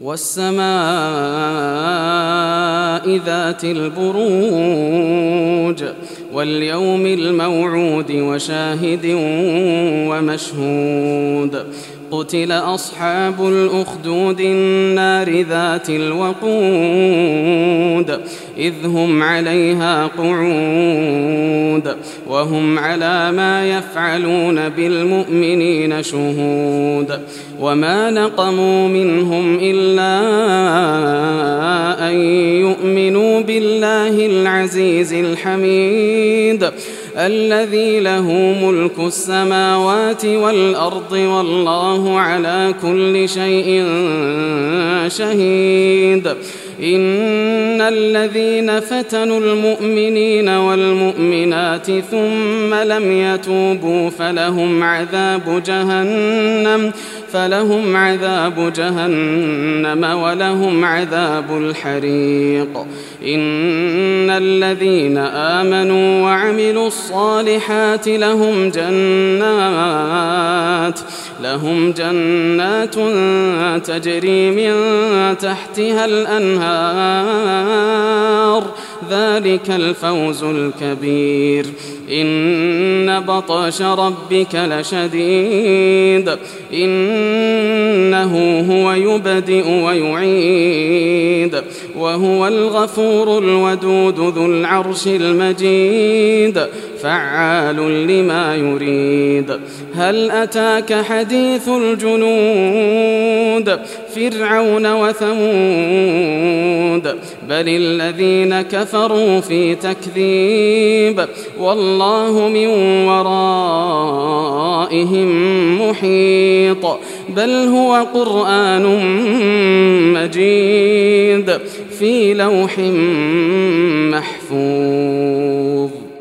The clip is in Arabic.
والسماء ذات البروج واليوم الموعود وشاهد ومشهود قتل أصحاب الأخدود النار ذات الوقود إذ هم عليها قعود وهم على ما يفعلون بالمؤمنين شهود وما نقموا منهم إلا أن يؤمنوا بالله العزيز الحميد الذي له ملك السماوات والأرض والله على كل شيء شهيد إن الذين فتنوا المؤمنين والمؤمنات ثم لم يتوبوا فلهم عذاب جهنم ولهم عذاب الحريق إن الذين آمنوا وعملوا الصالحات لهم جنات تجري من تحتها الأنهار ذلك الفوز الكبير إن بطش ربك لشديد إنه هو يبدئ ويعيد وهو الغفور الودود ذو العرش المجيد فعال لما يريد هل أتاك حديث الجنود فرعون وثمود بل الذين كفروا في تكذيب والله من ورائهم محيط بل هو قرآن مجيد في لوح محفوظ.